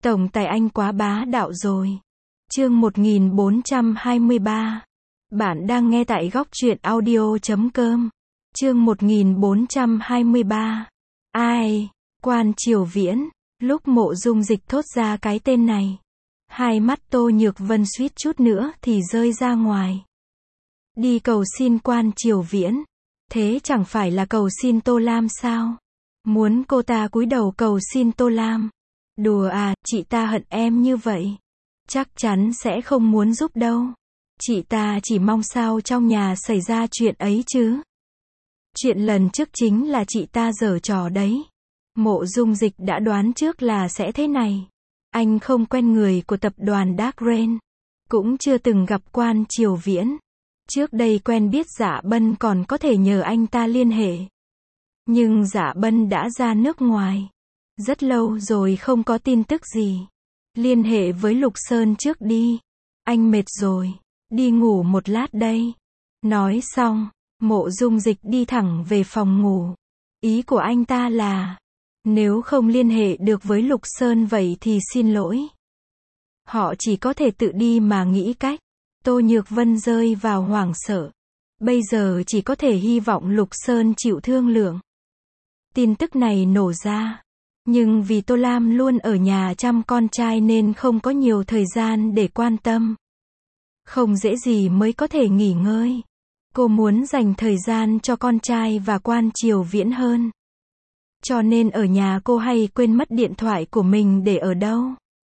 Tổng tài anh quá bá đạo rồi. Chương 1423. Bạn đang nghe tại góc truyện audio.com. Chương 1423. Ai? Quan Triều Viễn. Lúc Mộ Dung Dịch thốt ra cái tên này, hai mắt Tô Nhược Vân suýt chút nữa thì rơi ra ngoài. Đi cầu xin Quan Triều Viễn, thế chẳng phải là cầu xin Tô Lam sao? Muốn cô ta cúi đầu cầu xin Tô Lam? Đùa à, chị ta hận em như vậy, chắc chắn sẽ không muốn giúp đâu. Chị ta chỉ mong sao trong nhà xảy ra chuyện ấy chứ. Chuyện lần trước chính là chị ta giở trò đấy. Mộ Dung Dịch đã đoán trước là sẽ thế này. Anh không quen người của tập đoàn Dark Rain, cũng chưa từng gặp Quan Triều Viễn. Trước đây quen biết Dạ Bân còn có thể nhờ anh ta liên hệ. Nhưng Dạ Bân đã ra nước ngoài rất lâu rồi, không có tin tức gì. Liên hệ với Lục Sơn trước đi. Anh mệt rồi, đi ngủ một lát đây. Nói xong, Mộ Dung Dịch đi thẳng về phòng ngủ. Ý của anh ta là, nếu không liên hệ được với Lục Sơn vậy thì xin lỗi. Họ chỉ có thể tự đi mà nghĩ cách. Tô Nhược Vân rơi vào hoảng sợ. Bây giờ chỉ có thể hy vọng Lục Sơn chịu thương lượng. Tin tức này nổ ra, nhưng vì Tô Lam luôn ở nhà chăm con trai nên không có nhiều thời gian để quan tâm. Không dễ gì mới có thể nghỉ ngơi. Cô muốn dành thời gian cho con trai và Quan Triều Viễn hơn. Cho nên ở nhà cô hay quên mất điện thoại của mình để ở đâu.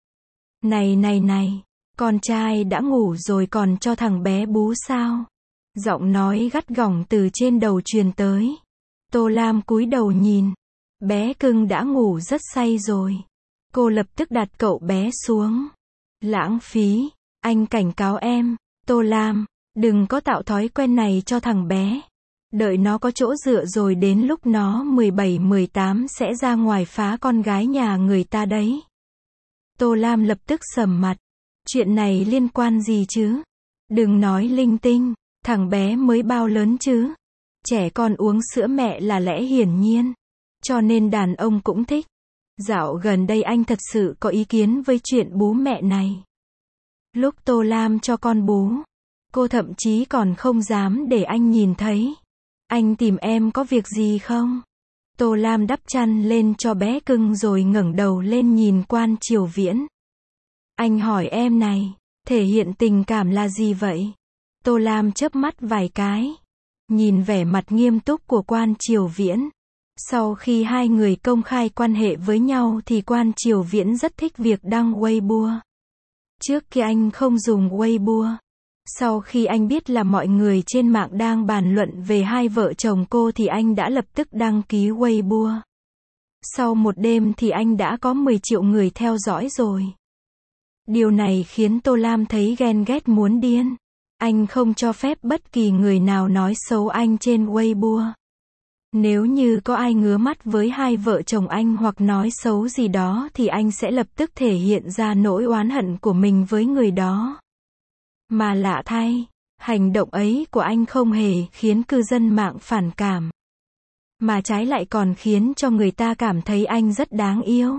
Này, con trai đã ngủ rồi còn cho thằng bé bú sao? Giọng nói gắt gỏng từ trên đầu truyền tới. Tô Lam cúi đầu nhìn. Bé cưng đã ngủ rất say rồi. Cô lập tức đặt cậu bé xuống. Lãng phí, anh cảnh cáo em, Tô Lam, đừng có tạo thói quen này cho thằng bé. Đợi nó có chỗ dựa rồi đến lúc nó 17-18 sẽ ra ngoài phá con gái nhà người ta đấy. Tô Lam lập tức sầm mặt. Chuyện này liên quan gì chứ? Đừng nói linh tinh, thằng bé mới bao lớn chứ? Trẻ con uống sữa mẹ là lẽ hiển nhiên. Cho nên đàn ông cũng thích. Dạo gần đây anh thật sự có ý kiến với chuyện bú mẹ này. Lúc Tô Lam cho con bú, cô thậm chí còn không dám để anh nhìn thấy. Anh tìm em có việc gì không? Tô Lam đắp chăn lên cho bé cưng rồi ngẩng đầu lên nhìn Quan Triều Viễn. Anh hỏi em này, thể hiện tình cảm là gì vậy? Tô Lam chớp mắt vài cái, nhìn vẻ mặt nghiêm túc của Quan Triều Viễn. Sau khi hai người công khai quan hệ với nhau thì Quan Triều Viễn rất thích việc đăng Weibo. Trước kia anh không dùng Weibo. Sau khi anh biết là mọi người trên mạng đang bàn luận về hai vợ chồng cô thì anh đã lập tức đăng ký Weibo. Sau một đêm thì anh đã có 10 triệu người theo dõi rồi. Điều này khiến Tô Lam thấy ghen ghét muốn điên. Anh không cho phép bất kỳ người nào nói xấu anh trên Weibo. Nếu như có ai ngứa mắt với hai vợ chồng anh hoặc nói xấu gì đó thì anh sẽ lập tức thể hiện ra nỗi oán hận của mình với người đó. Mà lạ thay, hành động ấy của anh không hề khiến cư dân mạng phản cảm, mà trái lại còn khiến cho người ta cảm thấy anh rất đáng yêu.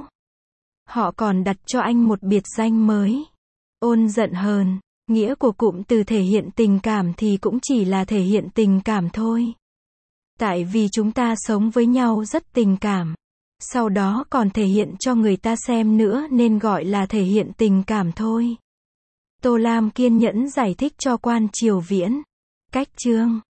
Họ còn đặt cho anh một biệt danh mới. Ôn giận hờn. Nghĩa của cụm từ thể hiện tình cảm thì cũng chỉ là thể hiện tình cảm thôi. Tại vì chúng ta sống với nhau rất tình cảm. Sau đó còn thể hiện cho người ta xem nữa nên gọi là thể hiện tình cảm thôi. Tô Lam kiên nhẫn giải thích cho Quan Triều Viễn. Cách chương